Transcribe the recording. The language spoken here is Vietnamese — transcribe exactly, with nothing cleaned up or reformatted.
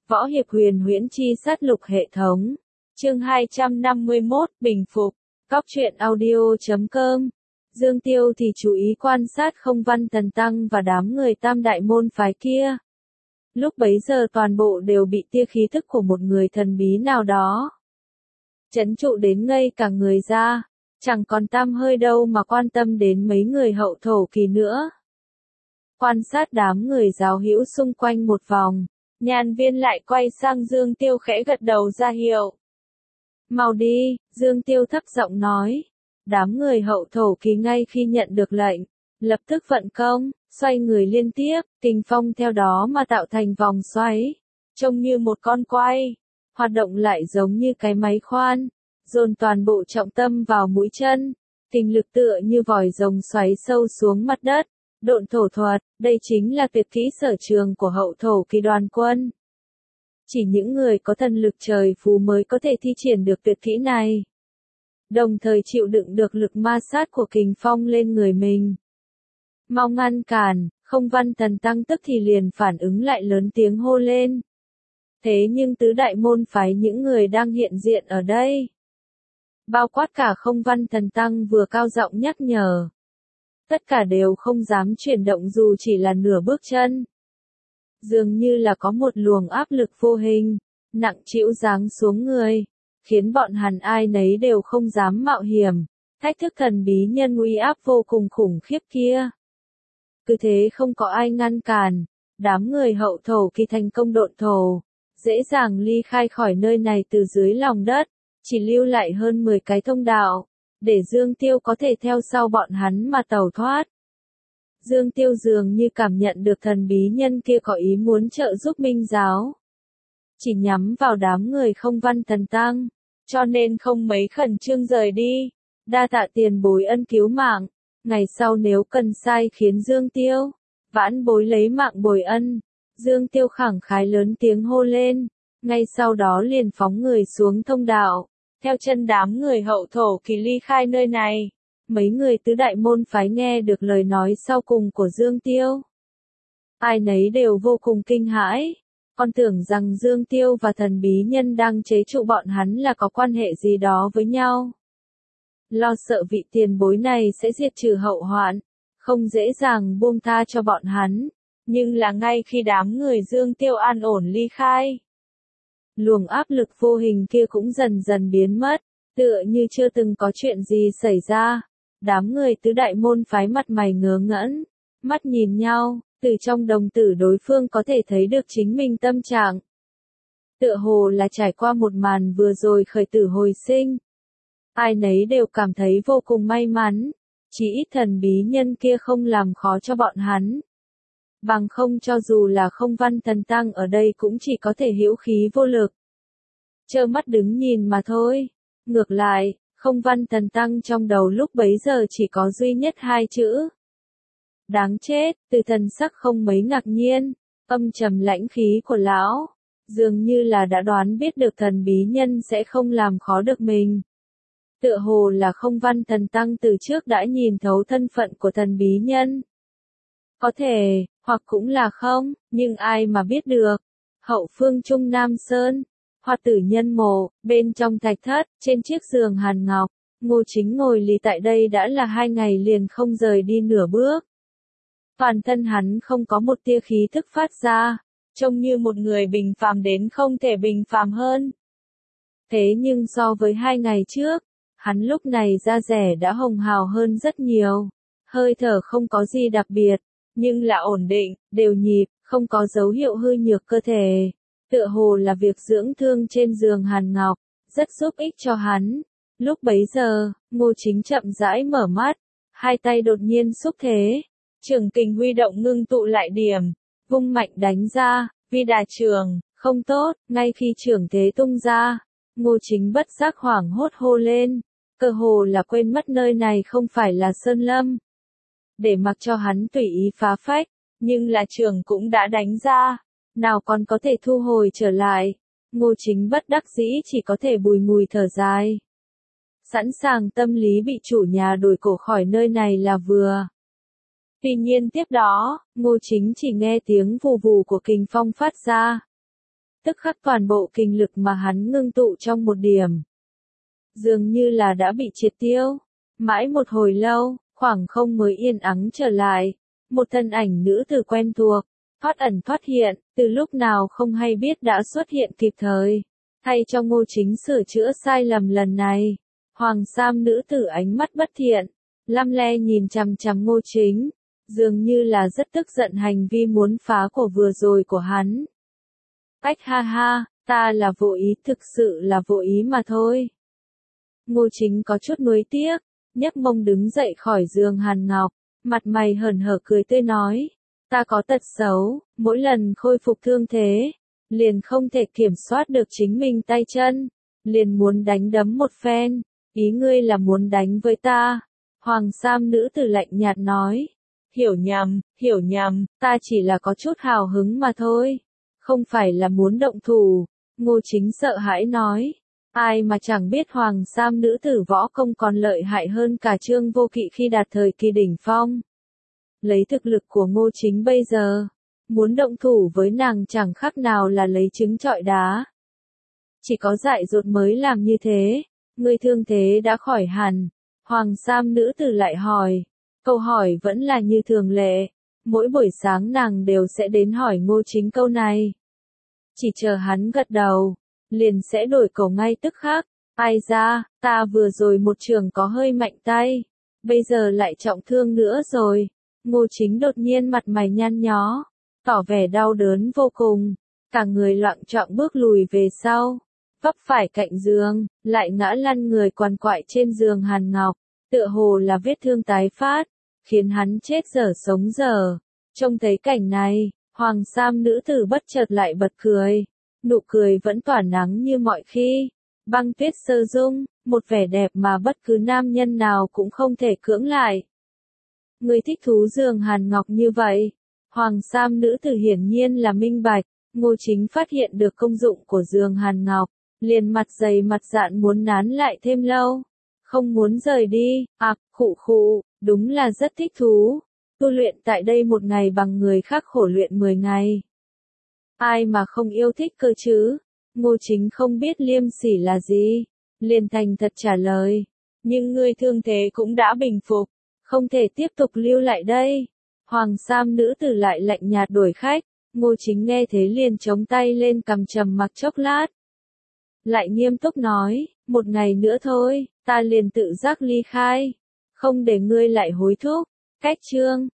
Võ hiệp huyền huyễn chi sát lục hệ thống. Chương hai trăm năm mươi mốt, bình phục. Cóc truyện audio chấm com. Dương Tiêu thì chú ý quan sát Không Văn Thần Tăng và đám người Tam Đại môn phái kia. Lúc bấy giờ toàn bộ đều bị tia khí thức của một người thần bí nào đó trấn trụ đến ngây cả người ra, chẳng còn tăm hơi đâu mà quan tâm đến mấy người hậu thổ kỳ nữa. Quan sát đám người giáo hữu xung quanh một vòng, Nhàn Viên lại quay sang Dương Tiêu khẽ gật đầu ra hiệu. Mau đi, Dương Tiêu thấp giọng nói. Đám người hậu thổ kỳ ngay khi nhận được lệnh, lập tức vận công, xoay người liên tiếp, kình phong theo đó mà tạo thành vòng xoáy, trông như một con quay, hoạt động lại giống như cái máy khoan, dồn toàn bộ trọng tâm vào mũi chân, kình lực tựa như vòi rồng xoáy sâu xuống mặt đất. Độn thổ thuật, đây chính là tuyệt kỹ sở trường của hậu thổ kỳ đoàn quân. Chỉ những người có thần lực trời phú mới có thể thi triển được tuyệt kỹ này, đồng thời chịu đựng được lực ma sát của kình phong lên người mình. Mau ngăn cản, Không Văn Thần Tăng tức thì liền phản ứng lại lớn tiếng hô lên. Thế nhưng tứ đại môn phái những người đang hiện diện ở đây, bao quát cả Không Văn Thần Tăng vừa cao giọng nhắc nhở. Tất cả đều không dám chuyển động dù chỉ là nửa bước chân. Dường như là có một luồng áp lực vô hình, nặng trĩu giáng xuống người, khiến bọn hắn ai nấy đều không dám mạo hiểm, thách thức thần bí nhân uy áp vô cùng khủng khiếp kia. Cứ thế không có ai ngăn cản, đám người hậu thổ kỳ thành công độn thổ, dễ dàng ly khai khỏi nơi này từ dưới lòng đất, chỉ lưu lại hơn mười cái thông đạo, để Dương Tiêu có thể theo sau bọn hắn mà tẩu thoát. Dương Tiêu dường như cảm nhận được thần bí nhân kia có ý muốn trợ giúp Minh giáo, chỉ nhắm vào đám người Không Văn Thần Tăng, cho nên không mấy khẩn trương rời đi, đa tạ tiền bối ân cứu mạng, ngày sau nếu cần sai khiến Dương Tiêu, vãn bối lấy mạng bồi ân. Dương Tiêu khẳng khái lớn tiếng hô lên, ngay sau đó liền phóng người xuống thông đạo, theo chân đám người hậu thổ kỳ ly khai nơi này. Mấy người tứ đại môn phái nghe được lời nói sau cùng của Dương Tiêu, ai nấy đều vô cùng kinh hãi, còn tưởng rằng Dương Tiêu và thần bí nhân đang chế trụ bọn hắn là có quan hệ gì đó với nhau. Lo sợ vị tiền bối này sẽ diệt trừ hậu hoạn, không dễ dàng buông tha cho bọn hắn, nhưng là ngay khi đám người Dương Tiêu an ổn ly khai, luồng áp lực vô hình kia cũng dần dần biến mất, tựa như chưa từng có chuyện gì xảy ra. Đám người tứ đại môn phái mặt mày ngớ ngẩn, mắt nhìn nhau, từ trong đồng tử đối phương có thể thấy được chính mình tâm trạng. Tựa hồ là trải qua một màn vừa rồi khởi tử hồi sinh. Ai nấy đều cảm thấy vô cùng may mắn, chỉ ít thần bí nhân kia không làm khó cho bọn hắn. Bằng không cho dù là Không Văn Thần Tăng ở đây cũng chỉ có thể hữu khí vô lực, trơ mắt đứng nhìn mà thôi. Ngược lại, Không Văn Thần Tăng trong đầu lúc bấy giờ chỉ có duy nhất hai chữ. Đáng chết, từ thần sắc không mấy ngạc nhiên, âm trầm lãnh khí của lão, dường như là đã đoán biết được thần bí nhân sẽ không làm khó được mình. Tựa hồ là Không Văn Thần Tăng từ trước đã nhìn thấu thân phận của thần bí nhân. Có thể, hoặc cũng là không, nhưng ai mà biết được. Hậu phương Trung Nam Sơn, Hoa Tử Nhân mộ, bên trong thạch thất, trên chiếc giường hàn ngọc, Ngô Chính ngồi lì tại đây đã là hai ngày liền không rời đi nửa bước. Toàn thân hắn không có một tia khí thức phát ra, trông như một người bình phàm đến không thể bình phàm hơn. Thế nhưng so với hai ngày trước, hắn lúc này da rẻ đã hồng hào hơn rất nhiều, hơi thở không có gì đặc biệt, nhưng là ổn định, đều nhịp, không có dấu hiệu hư nhược cơ thể. Tựa hồ là việc dưỡng thương trên giường hàn ngọc, rất giúp ích cho hắn. Lúc bấy giờ, Ngô Chính chậm rãi mở mắt, hai tay đột nhiên xúc thế, trường kình huy động ngưng tụ lại điểm, vung mạnh đánh ra, vi đà trường, không tốt. Ngay khi trường thế tung ra, Ngô Chính bất giác hoảng hốt hô lên, cơ hồ là quên mất nơi này không phải là sơn lâm, để mặc cho hắn tùy ý phá phách, nhưng là trường cũng đã đánh ra, nào còn có thể thu hồi trở lại. Ngô Chính bất đắc dĩ chỉ có thể bùi ngùi thở dài, sẵn sàng tâm lý bị chủ nhà đuổi cổ khỏi nơi này là vừa. Tuy nhiên tiếp đó, Ngô Chính chỉ nghe tiếng vù vù của kình phong phát ra, tức khắc toàn bộ kinh lực mà hắn ngưng tụ trong một điểm. Dường như là đã bị triệt tiêu. Mãi một hồi lâu, khoảng không mới yên ắng trở lại. Một thân ảnh nữ tử quen thuộc, thoát ẩn thoát hiện, từ lúc nào không hay biết đã xuất hiện kịp thời. Thay cho Ngô Chính sửa chữa sai lầm lần này. Hoàng sam nữ tử ánh mắt bất thiện, lăm le nhìn chằm chằm Ngô Chính, dường như là rất tức giận hành vi muốn phá của vừa rồi của hắn. Ách ha ha, ta là vô ý, thực sự là vô ý mà thôi. Ngô Chính có chút nuối tiếc, nhấc mông đứng dậy khỏi giường Hàn Ngọc, mặt mày hờn hở cười tươi nói, ta có tật xấu, mỗi lần khôi phục thương thế, liền không thể kiểm soát được chính mình tay chân, liền muốn đánh đấm một phen, ý ngươi là muốn đánh với ta. Hoàng sam nữ tử lạnh nhạt nói, hiểu nhầm, hiểu nhầm, ta chỉ là có chút hào hứng mà thôi, không phải là muốn động thủ. Ngô Chính sợ hãi nói, ai mà chẳng biết Hoàng sam nữ tử võ công còn lợi hại hơn cả Trương Vô Kỵ khi đạt thời kỳ đỉnh phong. Lấy thực lực của Ngô Chính bây giờ, muốn động thủ với nàng chẳng khác nào là lấy trứng trọi đá. Chỉ có dại dột mới làm như thế. Ngươi thương thế đã khỏi hẳn. Hoàng sam nữ tử lại hỏi. Câu hỏi vẫn là như thường lệ. Mỗi buổi sáng nàng đều sẽ đến hỏi Ngô Chính câu này. Chỉ chờ hắn gật đầu, liền sẽ đổi câu ngay tức khắc. Ai ra, ta vừa rồi một trường có hơi mạnh tay, bây giờ lại trọng thương nữa rồi. Ngô Chính đột nhiên mặt mày nhăn nhó, tỏ vẻ đau đớn vô cùng, cả người loạng choạng bước lùi về sau, vấp phải cạnh giường, lại ngã lăn người quằn quại trên giường Hàn Ngọc, tựa hồ là vết thương tái phát, khiến hắn chết dở sống dở. Trông thấy cảnh này, Hoàng sam nữ tử bất chợt lại bật cười, nụ cười vẫn tỏa nắng như mọi khi. Băng tuyết sơ dung, một vẻ đẹp mà bất cứ nam nhân nào cũng không thể cưỡng lại. Người thích thú giường Hàn Ngọc như vậy. Hoàng sam nữ tử hiển nhiên là minh bạch. Ngô Chính phát hiện được công dụng của giường Hàn Ngọc, liền mặt dày mặt dạn muốn nán lại thêm lâu, không muốn rời đi. À, khụ khụ, đúng là rất thích thú. Tu luyện tại đây một ngày bằng người khác khổ luyện mười ngày. Ai mà không yêu thích cơ chứ? Ngô Chính không biết liêm sỉ là gì, liền thành thật trả lời. Nhưng ngươi thương thế cũng đã bình phục, không thể tiếp tục lưu lại đây. Hoàng sam nữ tử lại lạnh nhạt đuổi khách. Ngô Chính nghe thế liền chống tay lên cằm trầm mặc chốc lát. Lại nghiêm túc nói, một ngày nữa thôi, ta liền tự giác ly khai, không để ngươi lại hối thúc. Cách chương